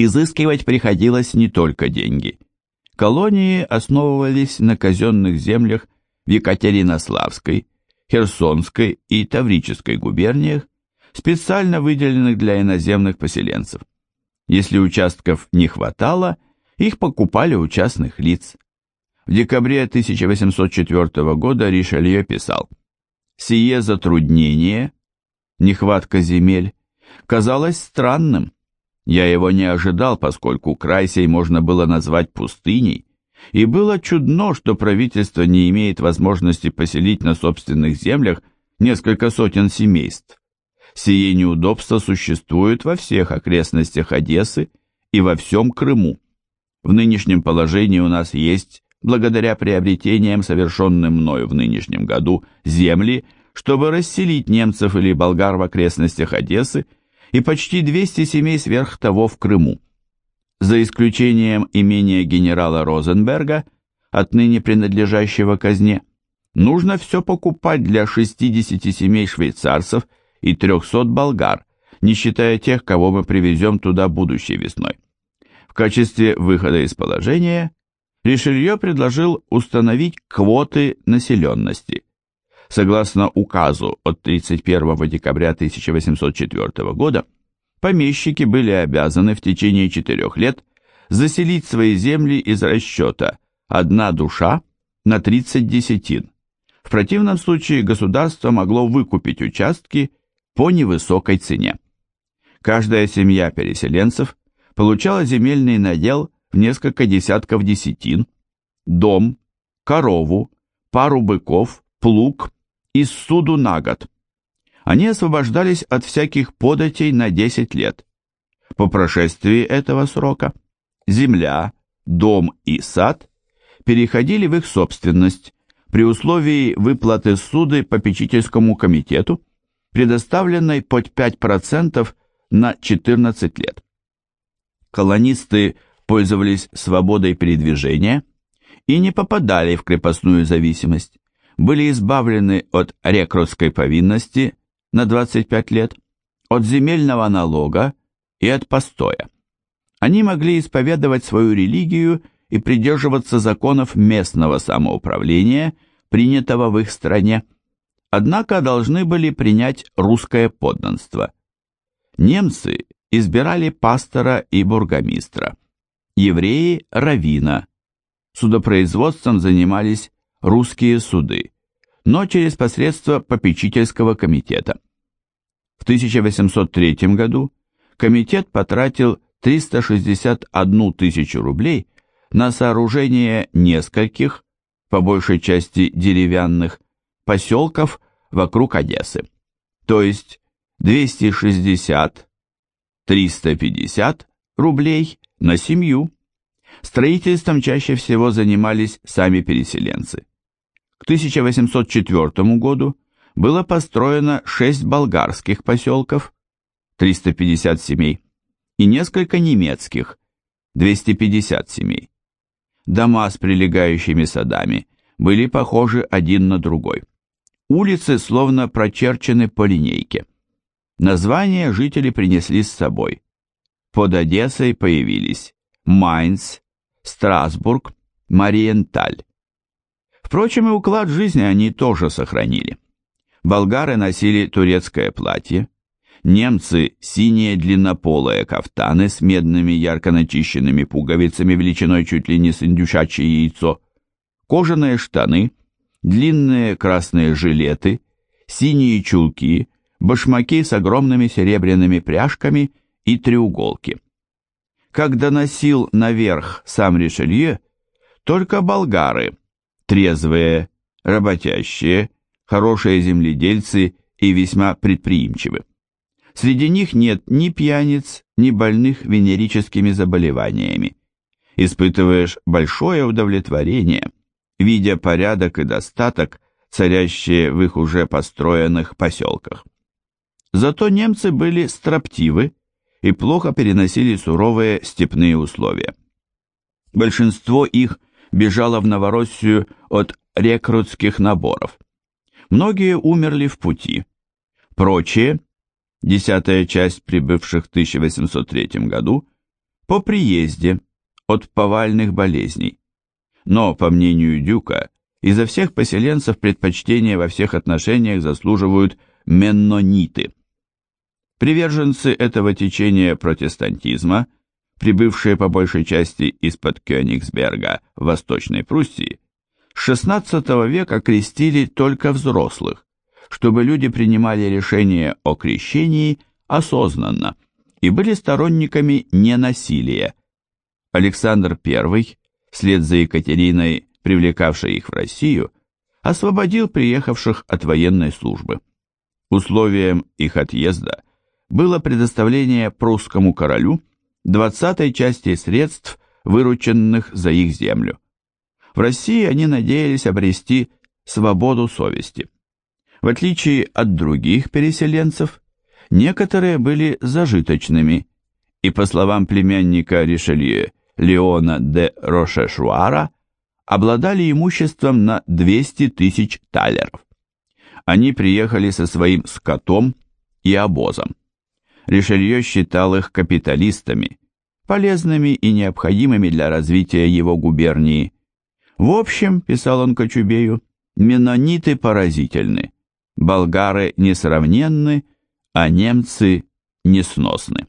Изыскивать приходилось не только деньги. Колонии основывались на казенных землях в Екатеринославской, Херсонской и Таврической губерниях, специально выделенных для иноземных поселенцев. Если участков не хватало, их покупали у частных лиц. В декабре 1804 года Ришелье писал: «Сие затруднение, нехватка земель, казалось странным. Я его не ожидал, поскольку край сей можно было назвать пустыней, и было чудно, что правительство не имеет возможности поселить на собственных землях несколько сотен семейств. Сие неудобство существует во всех окрестностях Одессы и во всем Крыму. В нынешнем положении у нас есть, благодаря приобретениям, совершенным мною в нынешнем году, земли, чтобы расселить немцев или болгар в окрестностях Одессы, и почти 200 семей сверх того в Крыму. За исключением имения генерала Розенберга, отныне принадлежащего казне, нужно все покупать для 60 семей швейцарцев и 300 болгар, не считая тех, кого мы привезем туда будущей весной. В качестве выхода из положения Ришелье предложил установить квоты населенности. Согласно указу от 31 декабря 1804 года, помещики были обязаны в течение 4 лет заселить свои земли из расчета 1 душа на 30 десятин. В противном случае государство могло выкупить участки по невысокой цене. Каждая семья переселенцев получала земельный надел в несколько десятков десятин, дом, корову, пару быков, плуг и ссуду на год. Они освобождались от всяких податей на 10 лет. По прошествии этого срока земля, дом и сад переходили в их собственность при условии выплаты ссуды попечительскому комитету, предоставленной под 5% на 14 лет. Колонисты пользовались свободой передвижения и не попадали в крепостную зависимость, были избавлены от рекрутской повинности на 25 лет, от земельного налога и от постоя. Они могли исповедовать свою религию и придерживаться законов местного самоуправления, принятого в их стране, однако должны были принять русское подданство. Немцы избирали пастора и бургомистра, евреи – раввина. Судопроизводством занимались русские суды, но через посредство попечительского комитета. В 1803 году комитет потратил 361 тысячу рублей на сооружение нескольких, по большей части деревянных, поселков вокруг Одессы, то есть 260-350 рублей на семью. Строительством чаще всего занимались сами переселенцы. К 1804 году было построено 6 болгарских поселков, 350 семей, и несколько немецких, 250 семей. Дома с прилегающими садами были похожи один на другой. Улицы словно прочерчены по линейке. Названия жители принесли с собой. Под Одессой появились Майнц, Страсбург, Мариенталь. Впрочем, и уклад жизни они тоже сохранили. Болгары носили турецкое платье, немцы – синие длиннополые кафтаны с медными ярко начищенными пуговицами величиной чуть ли не с индюшачье яйцо, кожаные штаны, длинные красные жилеты, синие чулки, башмаки с огромными серебряными пряжками и треуголки. Как доносил наверх сам Ришелье, только болгары, трезвые, работящие, хорошие земледельцы и весьма предприимчивы. Среди них нет ни пьяниц, ни больных венерическими заболеваниями. Испытываешь большое удовлетворение, видя порядок и достаток, царящие в их уже построенных поселках. Зато немцы были строптивы и плохо переносили суровые степные условия. Большинство их бежало в Новороссию от рекрутских наборов. Многие умерли в пути. Прочие, 10-я часть прибывших в 1803 году, по приезде от повальных болезней. Но, по мнению Дюка, изо всех поселенцев предпочтения во всех отношениях заслуживают меннониты. Приверженцы этого течения протестантизма, прибывшие по большей части из-под Кёнигсберга в Восточной Пруссии, с XVI века крестили только взрослых, чтобы люди принимали решение о крещении осознанно и были сторонниками ненасилия. Александр I, вслед за Екатериной, привлекавшей их в Россию, освободил приехавших от военной службы. Условием их отъезда было предоставление прусскому королю 20-й части средств, вырученных за их землю. В России они надеялись обрести свободу совести. В отличие от других переселенцев, некоторые были зажиточными, и, по словам племянника Ришелье Леона де Рошешуара, обладали имуществом на 200 тысяч талеров. Они приехали со своим скотом и обозом. Ришелье считал их капиталистами, полезными и необходимыми для развития его губернии. В общем, писал он Кочубею, меннониты поразительны, болгары несравненны, а немцы несносны.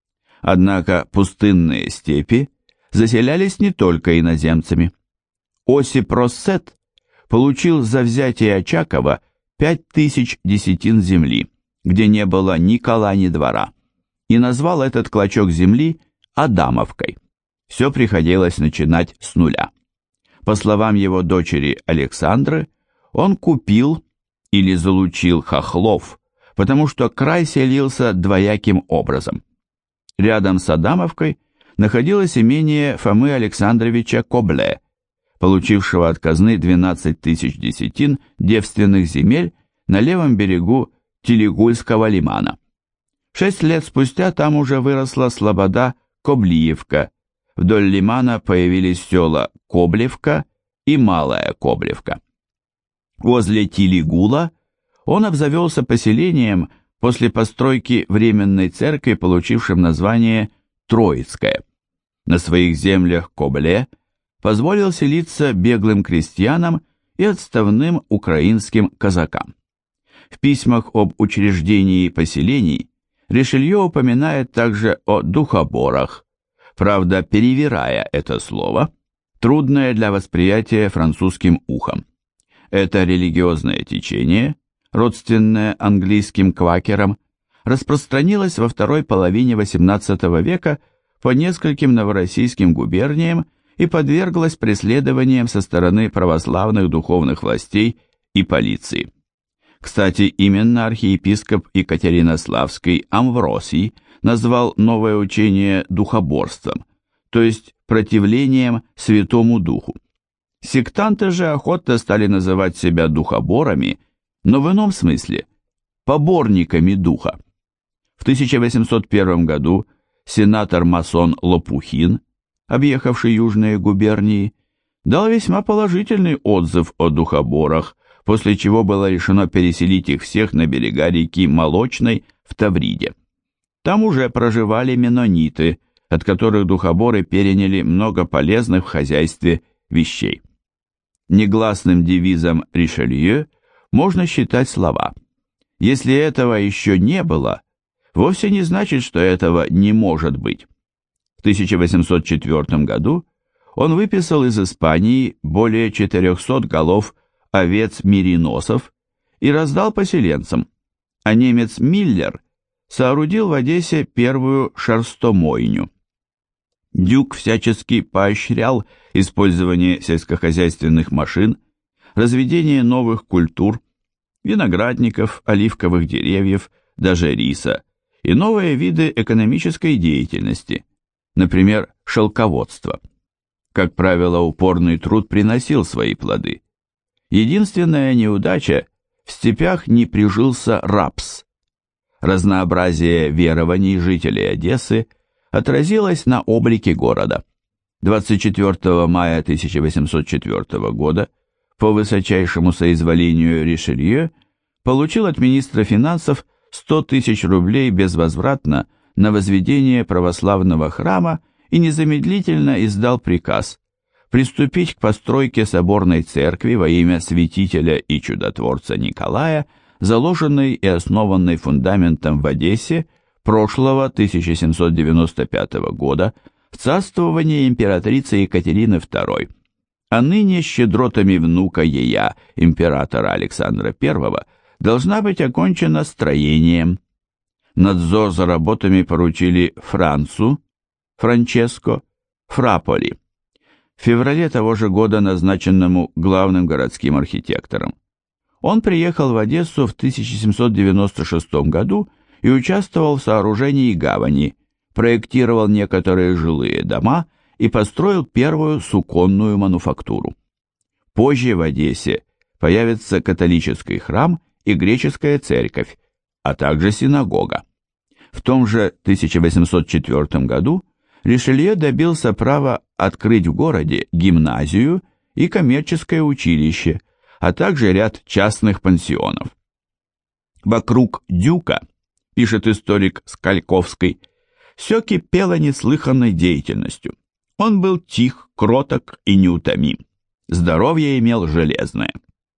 Однако пустынные степи заселялись не только иноземцами. Осип Россет получил за взятие Очакова 5000 десятин земли, где не было ни кола, ни двора, и назвал этот клочок земли Адамовкой. Все приходилось начинать с нуля. По словам его дочери Александры, он купил или залучил хохлов, потому что край селился двояким образом. Рядом с Адамовкой находилось имение Фомы Александровича Кобле, получившего от казны 12 тысяч десятин девственных земель на левом берегу Телегульского лимана. 6 лет спустя там уже выросла слобода Коблиевка, вдоль лимана появились села Коблевка и Малая Коблевка. Возле Телегула он обзавелся поселением после постройки временной церкви, получившим название Троицкая. На своих землях Кобле позволил селиться беглым крестьянам и отставным украинским казакам. В письмах об учреждении поселений Ришелье упоминает также о духоборах, правда, перевирая это слово, трудное для восприятия французским ухом. Это религиозное течение, родственное английским квакерам, распространилось во второй половине XVIII века по нескольким новороссийским губерниям и подверглось преследованиям со стороны православных духовных властей и полиции. Кстати, именно архиепископ Екатеринославский Амвросий назвал новое учение духоборством, то есть противлением Святому Духу. Сектанты же охотно стали называть себя духоборами, но в ином смысле – поборниками духа. В 1801 году сенатор-масон Лопухин, объехавший южные губернии, дал весьма положительный отзыв о духоборах, после чего было решено переселить их всех на берега реки Молочной в Тавриде. Там уже проживали меннониты, от которых духоборы переняли много полезных в хозяйстве вещей. Негласным девизом Ришелье можно считать слова «Если этого еще не было, вовсе не значит, что этого не может быть». В 1804 году он выписал из Испании более 400 голов овец-мериносов и раздал поселенцам, а немец Миллер соорудил в Одессе первую шерстомойню. Дюк всячески поощрял использование сельскохозяйственных машин, разведение новых культур, виноградников, оливковых деревьев, даже риса и новые виды экономической деятельности, например, шелководство. Как правило, упорный труд приносил свои плоды. Единственная неудача – в степях не прижился рапс. Разнообразие верований жителей Одессы отразилось на облике города. 24 мая 1804 года по высочайшему соизволению Ришелье получил от министра финансов 100 тысяч рублей безвозвратно на возведение православного храма и незамедлительно издал приказ приступить к постройке соборной церкви во имя святителя и чудотворца Николая, заложенной и основанной фундаментом в Одессе прошлого 1795 года в царствование императрицы Екатерины II, а ныне щедротами внука ея, императора Александра I, должна быть окончена строением. Надзор за работами поручили Франческо Фраполи, в феврале того же года назначенному главным городским архитектором. Он приехал в Одессу в 1796 году и участвовал в сооружении гавани, проектировал некоторые жилые дома и построил первую суконную мануфактуру. Позже в Одессе появится католический храм и греческая церковь, а также синагога. В том же 1804 году Ришелье добился права открыть в городе гимназию и коммерческое училище, а также ряд частных пансионов. Вокруг Дюка, пишет историк Скальковский, все кипело неслыханной деятельностью. Он был тих, кроток и неутомим. Здоровье имел железное.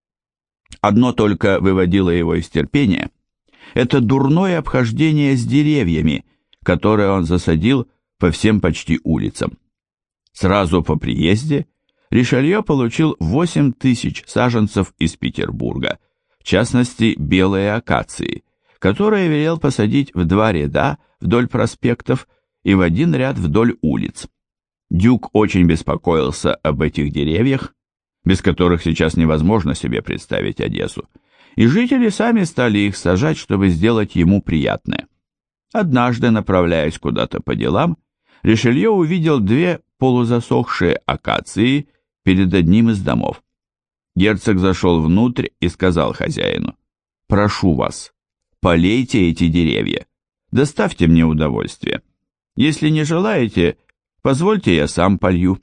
Одно только выводило его из терпения – это дурное обхождение с деревьями, которые он засадил по всем почти улицам. Сразу по приезде Ришелье получил 8000 саженцев из Петербурга, в частности белые акации, которые велел посадить в 2 ряда вдоль проспектов и в 1 ряд вдоль улиц. Дюк очень беспокоился об этих деревьях, без которых сейчас невозможно себе представить Одессу, и жители сами стали их сажать, чтобы сделать ему приятное. Однажды, направляясь куда-то по делам, Ришелье увидел 2 полузасохшие акации перед одним из домов. Герцог зашел внутрь и сказал хозяину: «Прошу вас, полейте эти деревья, доставьте мне удовольствие. Если не желаете, позвольте я сам полью».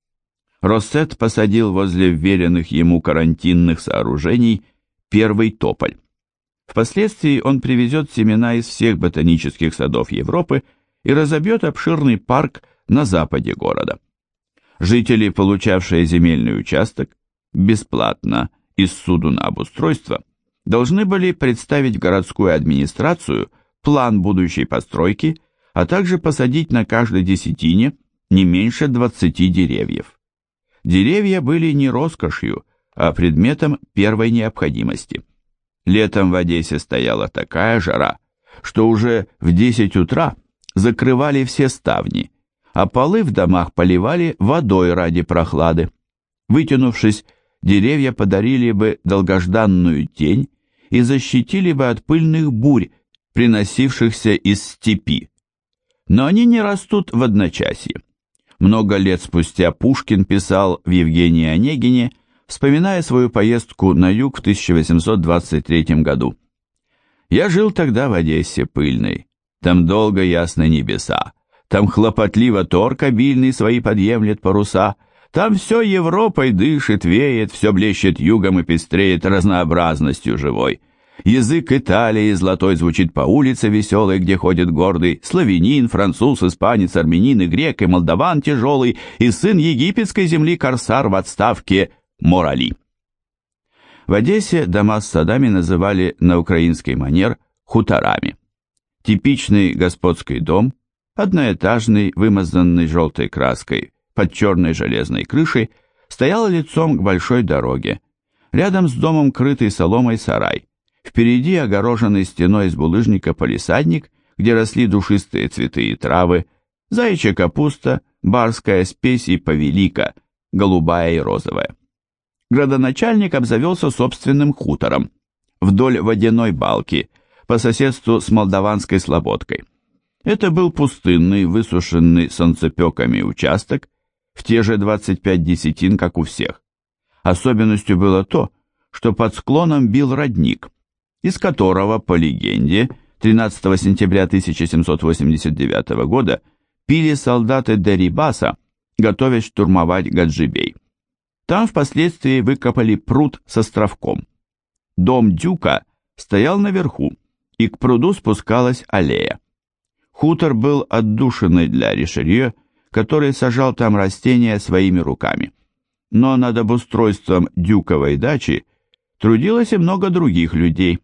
Россет посадил возле вверенных ему карантинных сооружений первый тополь. Впоследствии он привезет семена из всех ботанических садов Европы и разобьет обширный парк на западе города. Жители, получавшие земельный участок, бесплатно из суду на обустройство, должны были представить в городскую администрацию план будущей постройки, а также посадить на каждой десятине не меньше 20 деревьев. Деревья были не роскошью, а предметом первой необходимости. Летом в Одессе стояла такая жара, что уже в 10 утра закрывали все ставни, а полы в домах поливали водой ради прохлады. Вытянувшись, деревья подарили бы долгожданную тень и защитили бы от пыльных бурь, приносившихся из степи. Но они не растут в одночасье. Много лет спустя Пушкин писал в Евгении Онегине, вспоминая свою поездку на юг в 1823 году. «Я жил тогда в Одессе пыльной, там долго ясны небеса, там хлопотливо торг обильный свои подъемлет паруса, там все Европой дышит, веет, все блещет югом и пестреет разнообразностью живой. Язык Италии золотой звучит по улице веселой, где ходит гордый славянин, француз, испанец, армянин и грек, и молдаван тяжелый, и сын египетской земли корсар в отставке Морали». В Одессе дома с садами называли на украинский манер хуторами. Типичный господский дом, одноэтажный, вымазанный желтой краской, под черной железной крышей, стоял лицом к большой дороге. Рядом с домом крытый соломой сарай. Впереди огороженный стеной из булыжника палисадник, где росли душистые цветы и травы, заячья капуста, барская спесь и повелика, голубая и розовая. Градоначальник обзавелся собственным хутором вдоль водяной балки, по соседству с молдаванской слободкой. Это был пустынный, высушенный солнцепеками участок, в те же 25 десятин, как у всех. Особенностью было то, что под склоном бил родник, из которого, по легенде, 13 сентября 1789 года пили солдаты Дерибаса, готовясь штурмовать Гаджибей. Там впоследствии выкопали пруд с островком. Дом Дюка стоял наверху, и к пруду спускалась аллея. Хутор был отдушиной для Ришелье, который сажал там растения своими руками. Но над обустройством Дюковой дачи трудилось и много других людей.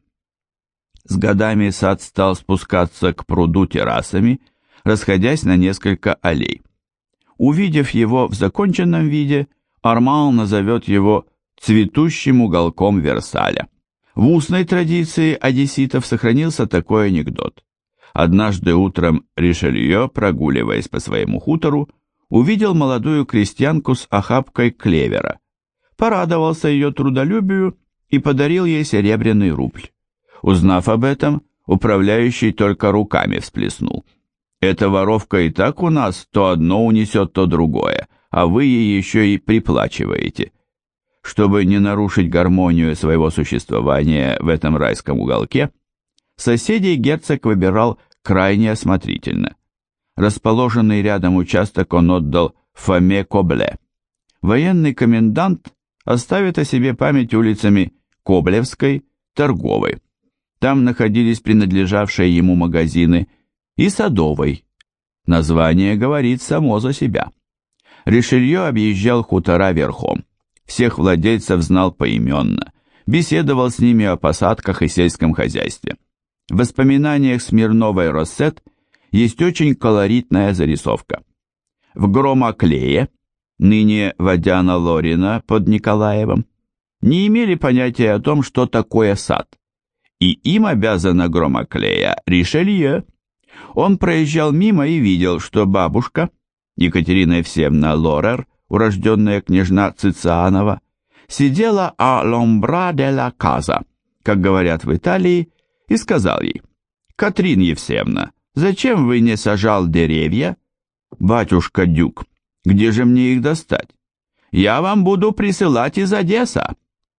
С годами сад стал спускаться к пруду террасами, расходясь на несколько аллей. Увидев его в законченном виде, Арман назовет его «цветущим уголком Версаля». В устной традиции одесситов сохранился такой анекдот. Однажды утром Ришелье, прогуливаясь по своему хутору, увидел молодую крестьянку с охапкой клевера, порадовался ее трудолюбию и подарил ей серебряный рубль. Узнав об этом, управляющий только руками всплеснул. «Эта воровка и так у нас то одно унесет, то другое, а вы ей еще и приплачиваете». Чтобы не нарушить гармонию своего существования в этом райском уголке, соседей герцог выбирал крайне осмотрительно. Расположенный рядом участок он отдал Фоме Кобле. Военный комендант оставит о себе память улицами Коблевской, Торговой. Там находились принадлежавшие ему магазины, и Садовой. Название говорит само за себя. Ришелье объезжал хутора верхом. Всех владельцев знал поименно, беседовал с ними о посадках и сельском хозяйстве. В воспоминаниях Смирновой-Россет есть очень колоритная зарисовка. В Громоклее, ныне Водяно-Лорина под Николаевом, не имели понятия о том, что такое сад. И им обязана Громоклея Ришелье. Он проезжал мимо и видел, что бабушка, Екатерина Евсеевна Лорер, урожденная княжна Цицианова, сидела а l'ombra de la casa, как говорят в Италии, и сказал ей: «Катрин Евсеевна, зачем вы не сажал деревья?» «Батюшка Дюк, где же мне их достать? Я вам буду присылать из Одесса».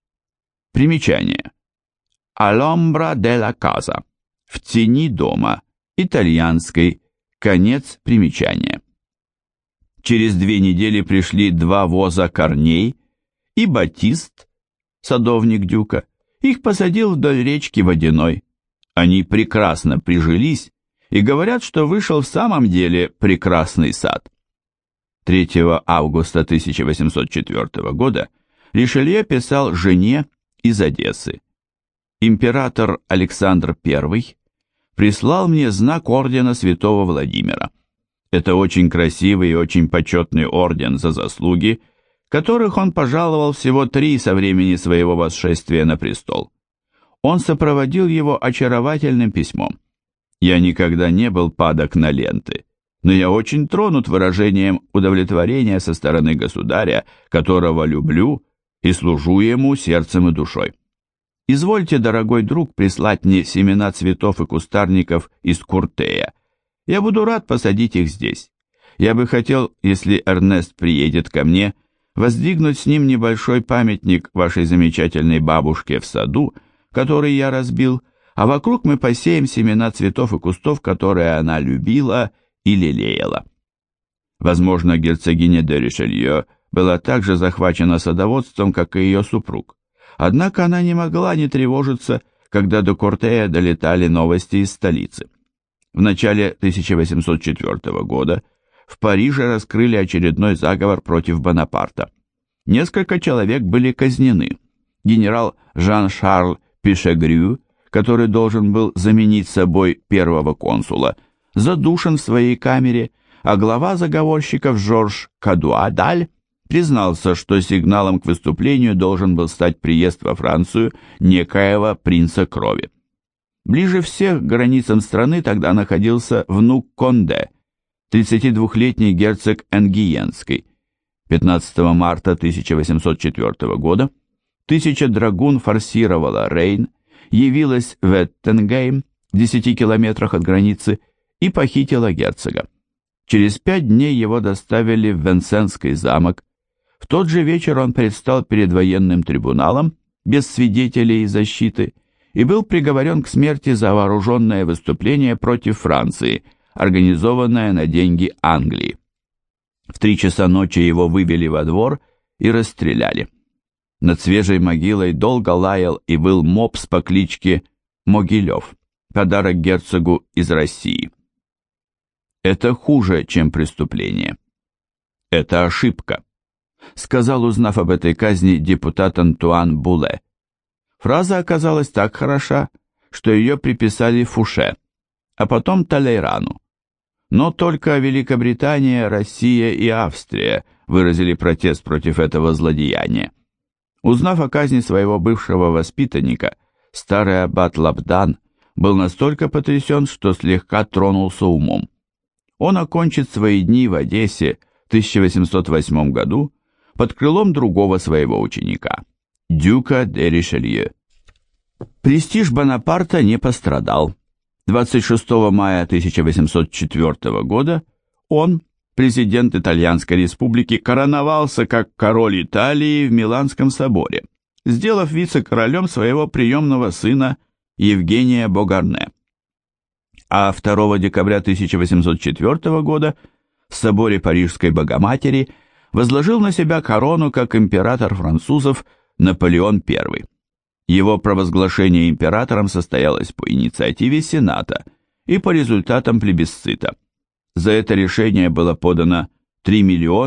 Примечание. «A l'ombra de la casa» – «В тени дома», итальянской, конец примечания. Через 2 недели пришли 2 воза корней, и Батист, садовник Дюка, их посадил вдоль речки Водяной. Они прекрасно прижились и говорят, что вышел в самом деле прекрасный сад. 3 августа 1804 года Ришелье писал жене из Одессы: «Император Александр I прислал мне знак ордена святого Владимира. Это очень красивый и очень почетный орден за заслуги, которых он пожаловал всего 3 со времени своего восшествия на престол. Он сопроводил его очаровательным письмом. Я никогда не был падок на ленты, но я очень тронут выражением удовлетворения со стороны государя, которого люблю и служу ему сердцем и душой. Извольте, дорогой друг, прислать мне семена цветов и кустарников из Куртея. Я буду рад посадить их здесь. Я бы хотел, если Эрнест приедет ко мне, воздвигнуть с ним небольшой памятник вашей замечательной бабушке в саду, который я разбил, а вокруг мы посеем семена цветов и кустов, которые она любила и лелеяла». Возможно, герцогиня де Ришелье была так же захвачена садоводством, как и ее супруг. Однако она не могла не тревожиться, когда до Куртея долетали новости из столицы. В начале 1804 года в Париже раскрыли очередной заговор против Бонапарта. Несколько человек были казнены. Генерал Жан-Шарль Пишегрю, который должен был заменить собой первого консула, задушен в своей камере, а глава заговорщиков Жорж Кадуадаль признался, что сигналом к выступлению должен был стать приезд во Францию некоего принца крови. Ближе всех к границам страны тогда находился внук Конде, 32-летний герцог Энгиенский. 15 марта 1804 года 1000 драгун форсировала Рейн, явилась в Эттенгейм, в 10 километрах от границы, и похитила герцога. Через 5 дней его доставили в Венсенский замок. В тот же вечер он предстал перед военным трибуналом, без свидетелей и защиты, и был приговорен к смерти за вооруженное выступление против Франции, организованное на деньги Англии. В 3 часа ночи его вывели во двор и расстреляли. Над свежей могилой долго лаял и выл мопс по кличке Могилев, подарок герцогу из России. Это хуже, чем преступление. это ошибка, сказал, узнав об этой казни, депутат Антуан Буле. Фраза оказалась так хороша, что ее приписали Фуше, а потом Талейрану. Но только Великобритания, Россия и Австрия выразили протест против этого злодеяния. Узнав о казни своего бывшего воспитанника, старый аббат Лабдан был настолько потрясен, что слегка тронулся умом. Он окончит свои дни в Одессе в 1808 году под крылом другого своего ученика, дюка де Ришелье. Престиж Бонапарта не пострадал. 26 мая 1804 года он, президент Итальянской республики, короновался как король Италии в Миланском соборе, сделав вице-королем своего приемного сына Евгения Богарне. А 2 декабря 1804 года в соборе Парижской Богоматери возложил на себя корону как император французов Наполеон I. Его провозглашение императором состоялось по инициативе Сената и по результатам плебисцита. За это решение было подано 3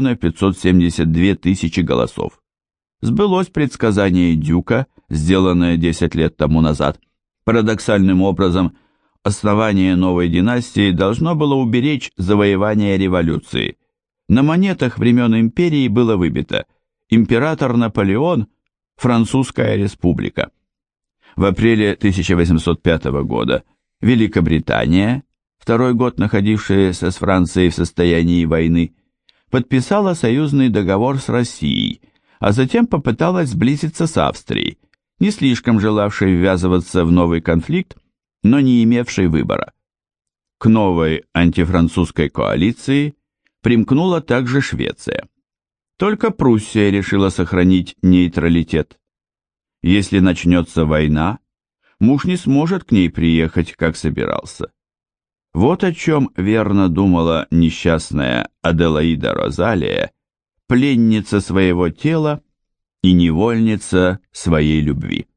572 000 голосов. Сбылось предсказание Дюка, сделанное 10 лет тому назад. Парадоксальным образом, основание новой династии должно было уберечь завоевание революции. На монетах времен империи было выбито «Император Наполеон, Французская республика». В апреле 1805 года Великобритания, второй год находившаяся с Францией в состоянии войны, подписала союзный договор с Россией, а затем попыталась сблизиться с Австрией, не слишком желавшей ввязываться в новый конфликт, но не имевшей выбора. К новой антифранцузской коалиции примкнула также Швеция. Только Пруссия решила сохранить нейтралитет. Если начнется война, муж не сможет к ней приехать, как собирался. Вот о чем верно думала несчастная Аделаида Розалия, пленница своего тела и невольница своей любви.